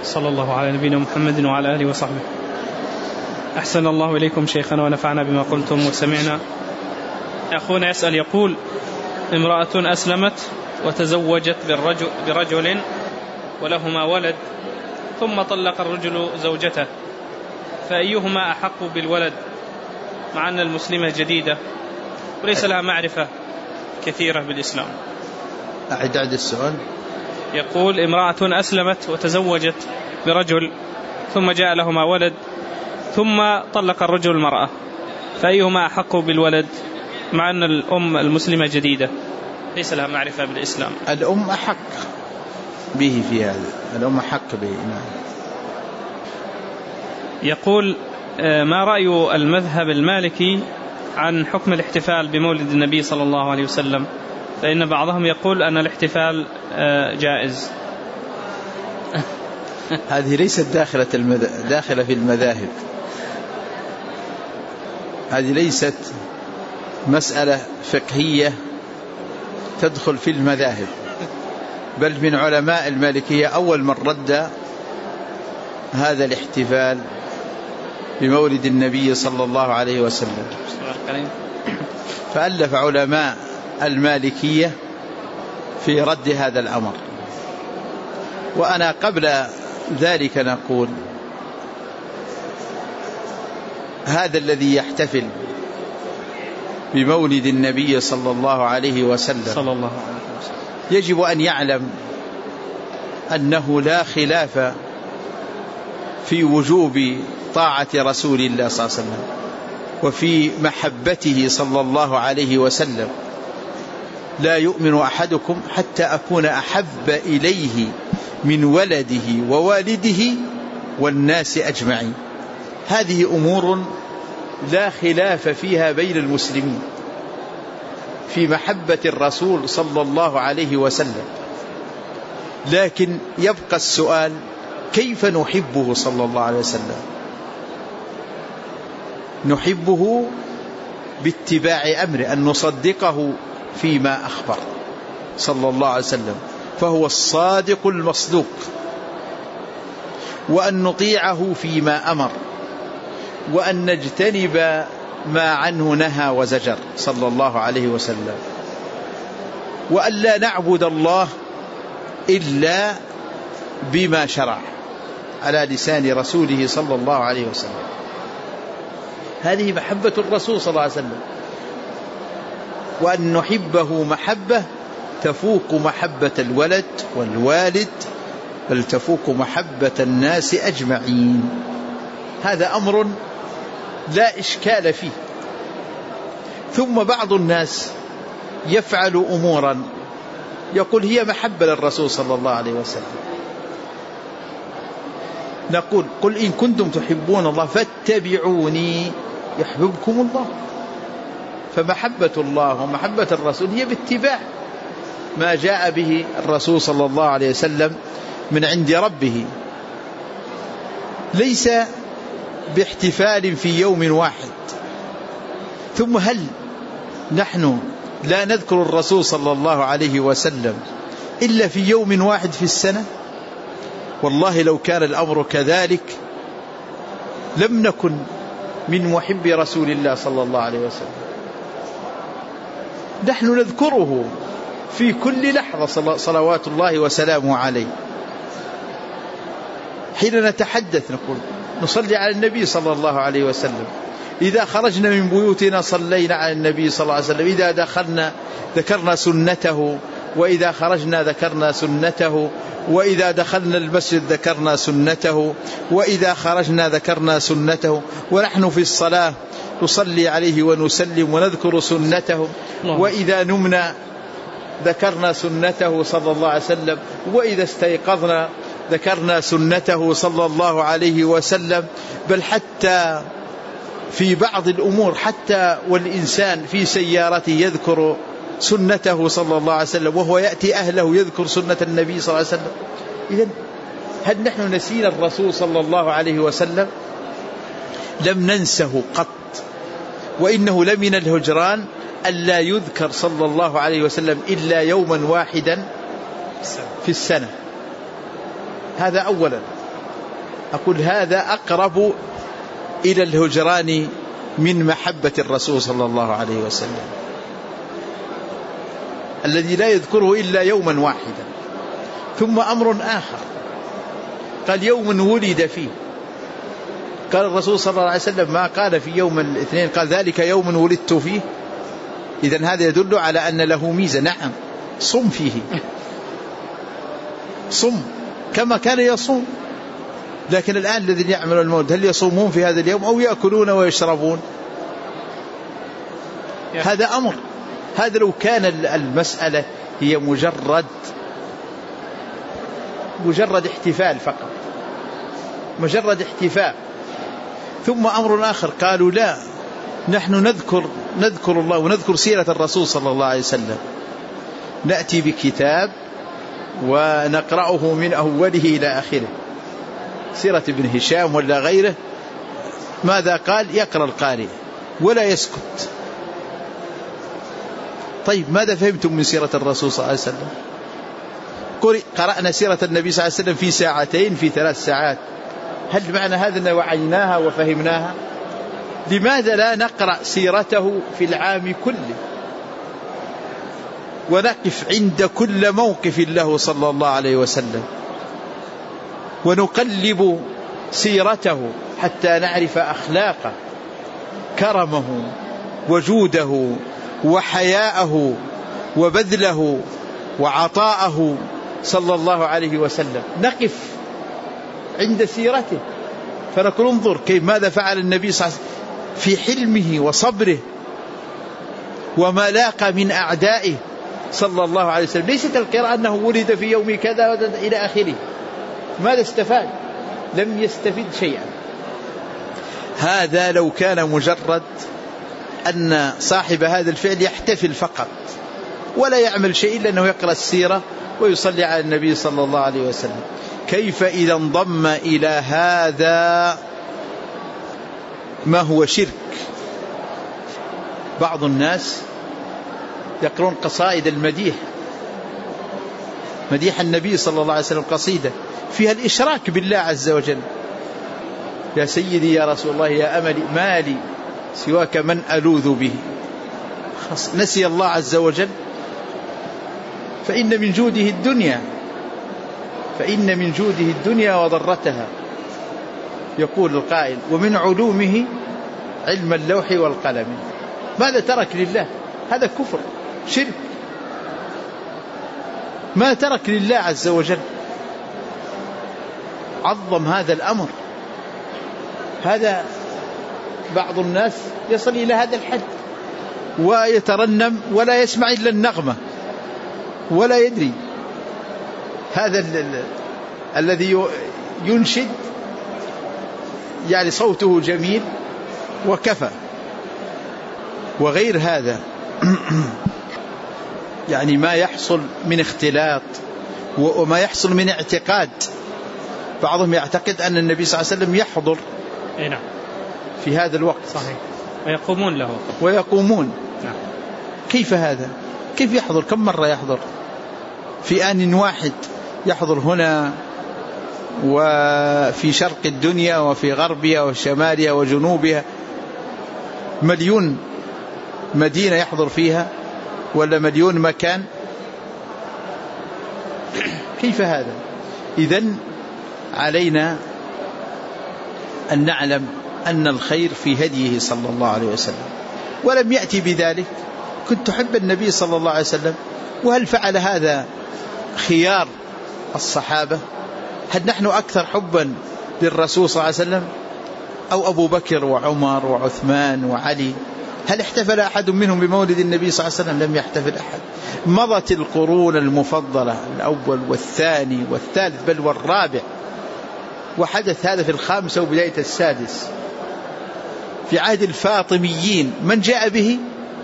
صلى الله على نبينا محمد وعلى آله وصحبه. أحسن الله إليكم شيخنا ونفعنا بما قلتم وسمعنا. أخونا يسأل يقول: امرأة أسلمت وتزوجت برجل ولهما ولد، ثم طلق الرجل زوجته، فأيهما أحق بالولد مع أن المسلمة جديدة وليس لها معرفة كثيرة بالإسلام؟ أعد السؤال. يقول: امرأة أسلمت وتزوجت برجل ثم جاء لهما ولد ثم طلق الرجل المرأة، فأيهما أحق بالولد مع أن الأم المسلمة جديدة ليس لها معرفة بالإسلام؟ الأم أحق به في هذا، الأم أحق به. يقول: ما رأي المذهب المالكي عن حكم الاحتفال بمولد النبي صلى الله عليه وسلم؟ فإن بعضهم يقول أن الاحتفال جائز. هذه ليست داخلة في المذاهب، هذه ليست مسألة فقهية تدخل في المذاهب، بل من علماء المالكية أول من رد هذا الاحتفال بمولد النبي صلى الله عليه وسلم. فألف علماء المالكية في رد هذا الأمر. وأنا قبل ذلك نقول: هذا الذي يحتفل بمولد النبي صلى الله عليه وسلم يجب أن يعلم أنه لا خلاف في وجوب طاعة رسول الله صلى الله عليه وسلم وفي محبته صلى الله عليه وسلم. لا يؤمن أحدكم حتى أكون أحب إليه من ولده ووالده والناس أجمعين. هذه أمور لا خلاف فيها بين المسلمين في محبة الرسول صلى الله عليه وسلم. لكن يبقى السؤال: كيف نحبه صلى الله عليه وسلم؟ نحبه باتباع أمره، أن نصدقه فيما أخبر صلى الله عليه وسلم، فهو الصادق المصدوق، وأن نطيعه فيما أمر، وأن نجتنب ما عنه نهى وزجر صلى الله عليه وسلم، وأن لا نعبد الله إلا بما شرع على لسان رسوله صلى الله عليه وسلم. هذه محبة الرسول صلى الله عليه وسلم، وأن نحبه محبة تفوق محبة الولد والوالد، بل تفوق محبة الناس أجمعين. هذا أمر لا إشكال فيه. ثم بعض الناس يفعل أمورا يقول هي محبة للرسول صلى الله عليه وسلم. نقول: قل إن كنتم تحبون الله فاتبعوني يحببكم الله. فمحبة الله ومحبة الرسول هي باتباع ما جاء به الرسول صلى الله عليه وسلم من عند ربه، ليس باحتفال في يوم واحد. ثم هل نحن لا نذكر الرسول صلى الله عليه وسلم إلا في يوم واحد في السنة؟ والله لو كان الأمر كذلك لم نكن من محبي رسول الله صلى الله عليه وسلم. نحن نذكره في كل لحظة صلوات الله وسلامه عليه. حين نتحدث نقول نصلي على النبي صلى الله عليه وسلم. إذا خرجنا من بيوتنا صلينا على النبي صلى الله عليه وسلم. إذا دخلنا ذكرنا سنته، وإذا خرجنا ذكرنا سنته، وإذا دخلنا المسجد ذكرنا سنته، وإذا خرجنا ذكرنا سنته. ونحن في الصلاة نصلي عليه ونسلم ونذكر سنته، وإذا نمنا ذكرنا سنته صلى الله عليه وسلم، وإذا استيقظنا ذكرنا سنته صلى الله عليه وسلم. بل حتى في بعض الأمور، حتى والإنسان في سيارته يذكر سنته صلى الله عليه وسلم، وهو يأتي أهله يذكر سنة النبي صلى الله عليه وسلم. إذن هل نحن نسينا الرسول صلى الله عليه وسلم؟ لم ننسه قط. وإنه لمن الهجران ألا يذكر صلى الله عليه وسلم إلا يوما واحدا في السنة. هذا أولا. أقول هذا أقرب إلى الهجران من محبة الرسول صلى الله عليه وسلم، الذي لا يذكره إلا يوما واحدا. ثم أمر آخر، قال يوم ولد فيه، قال الرسول صلى الله عليه وسلم ما قال في يوم الاثنين، قال ذلك يوم ولدت فيه. إذن هذا يدل على أن له ميزة. نعم صم فيه، صم كما كان يصوم. لكن الآن الذين يعملون المولد هل يصومون في هذا اليوم أو يأكلون ويشربون؟ هذا أمر. هذا لو كان المسألة هي مجرد احتفال فقط، مجرد احتفال. ثم أمر آخر، قالوا لا، نحن نذكر الله ونذكر سيرة الرسول صلى الله عليه وسلم، نأتي بكتاب ونقرأه من أوله إلى آخره، سيرة ابن هشام ولا غيره، ماذا قال؟ يقرأ القارئ ولا يسكت. طيب ماذا فهمتم من سيرة الرسول صلى الله عليه وسلم؟ قرأنا سيرة النبي صلى الله عليه وسلم في ساعتين، في 3 ساعات، هل معنى هذا أن وعيناها وفهمناها؟ لماذا لا نقرأ سيرته في العام كله ونقف عند كل موقف له صلى الله عليه وسلم ونقلب سيرته حتى نعرف أخلاقه، كرمه وجوده وحياءه وبذله وعطاءه صلى الله عليه وسلم. نقف عند سيرته فنقول انظر كيف ماذا فعل النبي صلى الله عليه وسلم في حلمه وصبره وما لاقى من أعدائه صلى الله عليه وسلم. ليست القراءة أنه ولد في يوم كذا إلى آخره. ماذا استفاد؟ لم يستفد شيئا. هذا لو كان مجرد أن صاحب هذا الفعل يحتفل فقط ولا يعمل شيء إلا أنه يقرأ السيرة ويصلي على النبي صلى الله عليه وسلم. كيف إذا انضم إلى هذا ما هو شرك؟ بعض الناس يقرون قصائد المديح، مديح النبي صلى الله عليه وسلم، قصيدة فيها الإشراك بالله عز وجل. يا سيدي يا رسول الله يا أملي مالي سواك من ألوذ به. نسي الله عز وجل. فإن من جوده الدنيا وضرتها. يقول القائل ومن علومه علم اللوح والقلم. ماذا ترك لله؟ هذا كفر شرك. ما ترك لله عز وجل. عظم هذا الأمر. هذا بعض الناس يصل إلى هذا الحد ويترنم ولا يسمع إلا النغمة ولا يدري. هذا الذي ينشد يعني صوته جميل وكفى، وغير هذا يعني ما يحصل من اختلاط وما يحصل من اعتقاد. بعضهم يعتقد أن النبي صلى الله عليه وسلم يحضر في هذا الوقت. صحيح. ويقومون له نعم. كيف هذا؟ كيف يحضر؟ كم مرة يحضر في آن واحد؟ يحضر هنا وفي شرق الدنيا وفي غربها وشمالها وجنوبها. مليون مدينة يحضر فيها ولا مليون مكان. كيف هذا؟ إذن علينا أن نعلم أن الخير في هديه صلى الله عليه وسلم، ولم يأتي بذلك. كنت تحب النبي صلى الله عليه وسلم، وهل فعل هذا خيار الصحابة؟ هل نحن أكثر حبا للرسول صلى الله عليه وسلم أو أبو بكر وعمر وعثمان وعلي؟ هل احتفل أحد منهم بمولد النبي صلى الله عليه وسلم؟ لم يحتفل أحد. مضت القرون المفضلة، الأول والثاني والثالث بل والرابع، وحدث هذا في الخامسة وبداية السادس في عهد الفاطميين. من جاء به؟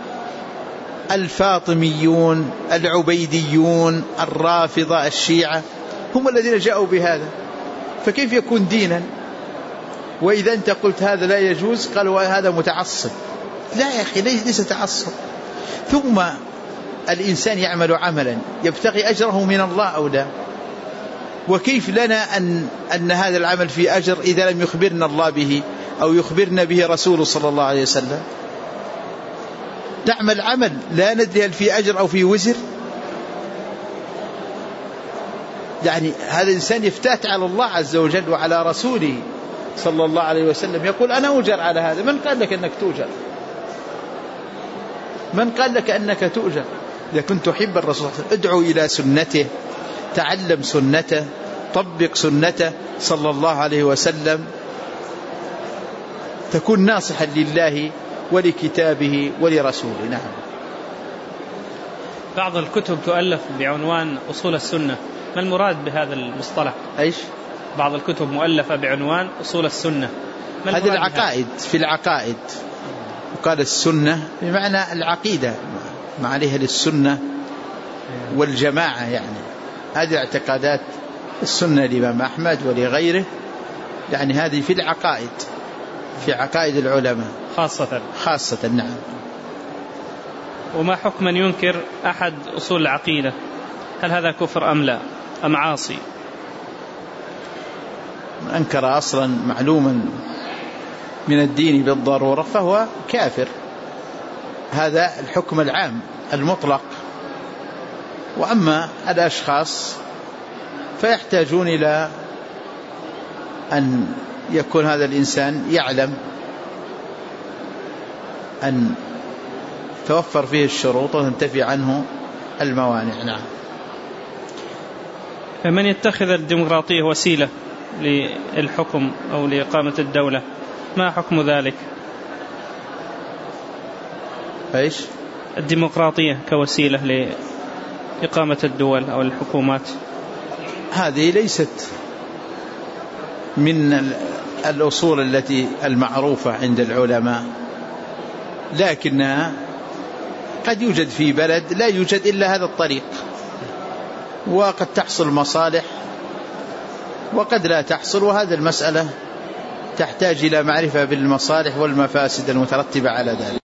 الفاطميون، العبيديون، الرافضة، الشيعة، هم الذين جاءوا بهذا. فكيف يكون دينا؟ وإذا أنت قلت هذا لا يجوز قالوا هذا متعصب. لا يا أخي، ليس تعصب. ثم الإنسان يعمل عملا يبتغي أجره من الله أو لا؟ وكيف لنا أن هذا العمل فيه أجر إذا لم يخبرنا الله به أو يخبرنا به رسوله صلى الله عليه وسلم؟ نعمل عمل لا ندري هل فيه أجر أو فيه وزر. يعني هذا الإنسان يفتات على الله عز وجل وعلى رسوله صلى الله عليه وسلم، يقول أنا أجر على هذا. من قال لك أنك تؤجر؟ من قال لك أنك تؤجر؟ إذا كنت تحب الرسول صلى الله عليه وسلم ادعو إلى سنته، تعلم سنته، طبق سنته صلى الله عليه وسلم، تكون ناصحا لله ولكتابه ولرسوله. نعم. بعض الكتب تؤلف بعنوان أصول السنة، ما المراد بهذا المصطلح؟ أيش؟ بعض الكتب مؤلفة بعنوان أصول السنة، هذه العقائد، في العقائد وقال السنة بمعنى العقيدة، مع عليها للسنة والجماعة، يعني هذه اعتقادات السنة للإمام أحمد ولغيره، يعني هذه في العقائد، في عقائد العلماء خاصة. نعم. وما حكم من ينكر أحد أصول العقيدة؟ هل هذا كفر أم لا أم عاصي؟ من أنكر أصلا معلوما من الدين بالضرورة فهو كافر. هذا الحكم العام المطلق. وأما الأشخاص فيحتاجون إلى أن يكون هذا الإنسان يعلم أن توفر فيه الشروط وتنتفي عنه الموانع. نعم. من يتخذ الديمقراطية وسيلة للحكم أو لإقامة الدولة، ما حكم ذلك؟ إيش؟ الديمقراطية كوسيلة لإقامة الدول أو الحكومات. هذه ليست من الأصول التي المعروفة عند العلماء، لكنها قد يوجد في بلد لا يوجد إلا هذا الطريق، وقد تحصل مصالح وقد لا تحصل، وهذه المسألة تحتاج إلى معرفة بالمصالح والمفاسد المترتبة على ذلك.